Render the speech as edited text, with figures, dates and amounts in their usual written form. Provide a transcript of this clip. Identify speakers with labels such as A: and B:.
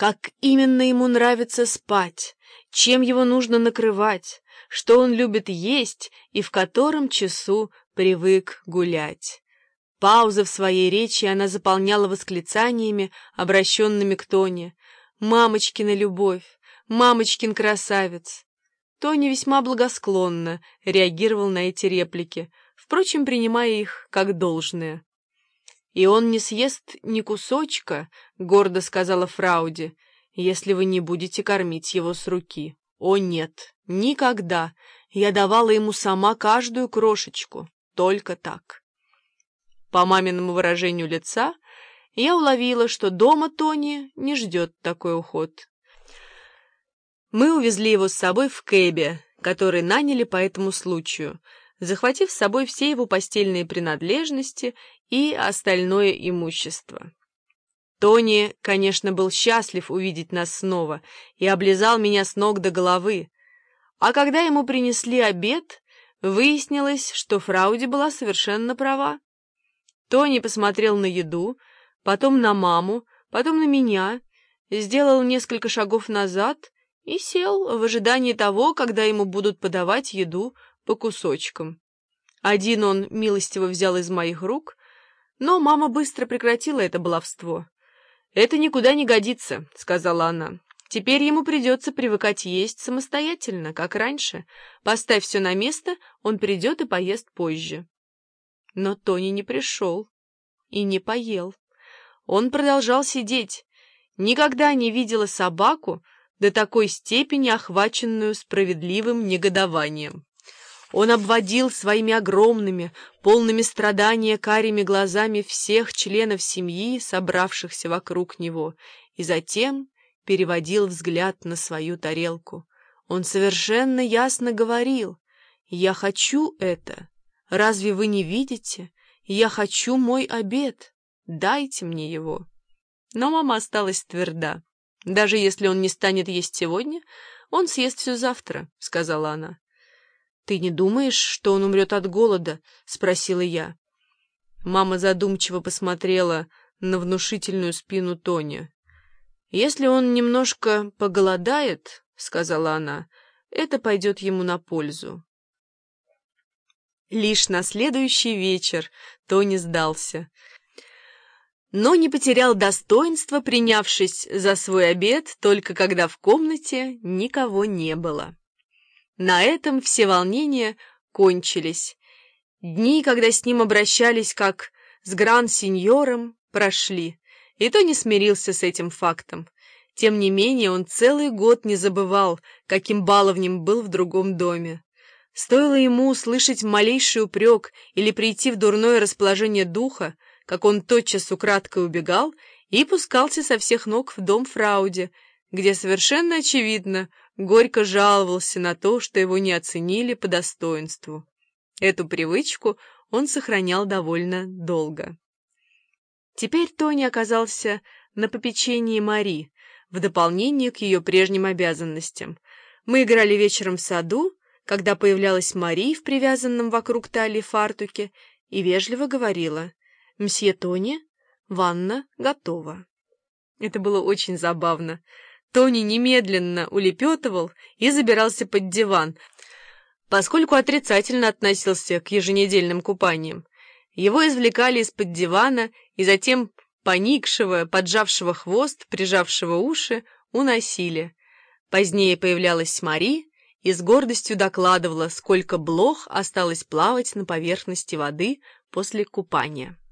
A: как именно ему нравится спать, чем его нужно накрывать, что он любит есть и в котором часу привык гулять. Паузы в своей речи она заполняла восклицаниями, обращенными к Тоне. «Мамочкина любовь! Мамочкин красавец!» Тони весьма благосклонно реагировал на эти реплики, впрочем, принимая их как должное. «И он не съест ни кусочка, — гордо сказала Фрауди, — если вы не будете кормить его с руки. О нет, никогда! Я давала ему сама каждую крошечку, только так». По маминому выражению лица я уловила, что дома Тони не ждет такой уход. Мы увезли его с собой в кэбе, который наняли по этому случаю, захватив с собой все его постельные принадлежности и остальное имущество. Тони, конечно, был счастлив увидеть нас снова и облизал меня с ног до головы, а когда ему принесли обед, выяснилось, что Фрауди была совершенно права. Тони посмотрел на еду, потом на маму, потом на меня, сделал несколько шагов назад и сел в ожидании того, когда ему будут подавать еду по кусочкам. Один он милостиво взял из моих рук, но мама быстро прекратила это баловство. «Это никуда не годится», — сказала она. «Теперь ему придется привыкать есть самостоятельно, как раньше. Поставь все на место, он придет и поест позже». Но Тони не пришел и не поел. Он продолжал сидеть. Никогда не видела собаку, до такой степени охваченную справедливым негодованием. Он обводил своими огромными, полными страдания карими глазами всех членов семьи, собравшихся вокруг него, и затем переводил взгляд на свою тарелку. Он совершенно ясно говорил: «Я хочу это. Разве вы не видите? Я хочу мой обед. Дайте мне его». Но мама осталась тверда. «Даже если он не станет есть сегодня, он съест все завтра», — сказала она. «Ты не думаешь, что он умрет от голода?» — спросила я. Мама задумчиво посмотрела на внушительную спину Тони. «Если он немножко поголодает, — сказала она, — это пойдет ему на пользу». Лишь на следующий вечер Тони сдался, но не потерял достоинства, принявшись за свой обед только когда в комнате никого не было. На этом все волнения кончились. Дни, когда с ним обращались как с гран-сеньором, прошли, и Тони смирился с этим фактом. Тем не менее, он целый год не забывал, каким баловнем был в другом доме. Стоило ему услышать малейший упрек или прийти в дурное расположение духа, как он тотчас украдкой убегал и пускался со всех ног в дом Фрауди, где совершенно очевидно горько жаловался на то, что его не оценили по достоинству. Эту привычку он сохранял довольно долго. Теперь Тони оказался на попечении Мари, в дополнение к ее прежним обязанностям. Мы играли вечером в саду, когда появлялась Мари в привязанном вокруг талии фартуке и вежливо говорила: «Мсье Тони, ванна готова». Это было очень забавно. Тони немедленно улепетывал и забирался под диван, поскольку отрицательно относился к еженедельным купаниям. Его извлекали из-под дивана и затем, поникшего, поджавшего хвост, прижавшего уши, уносили. Позднее появлялась Мари и с гордостью докладывала, сколько блох осталось плавать на поверхности воды после купания.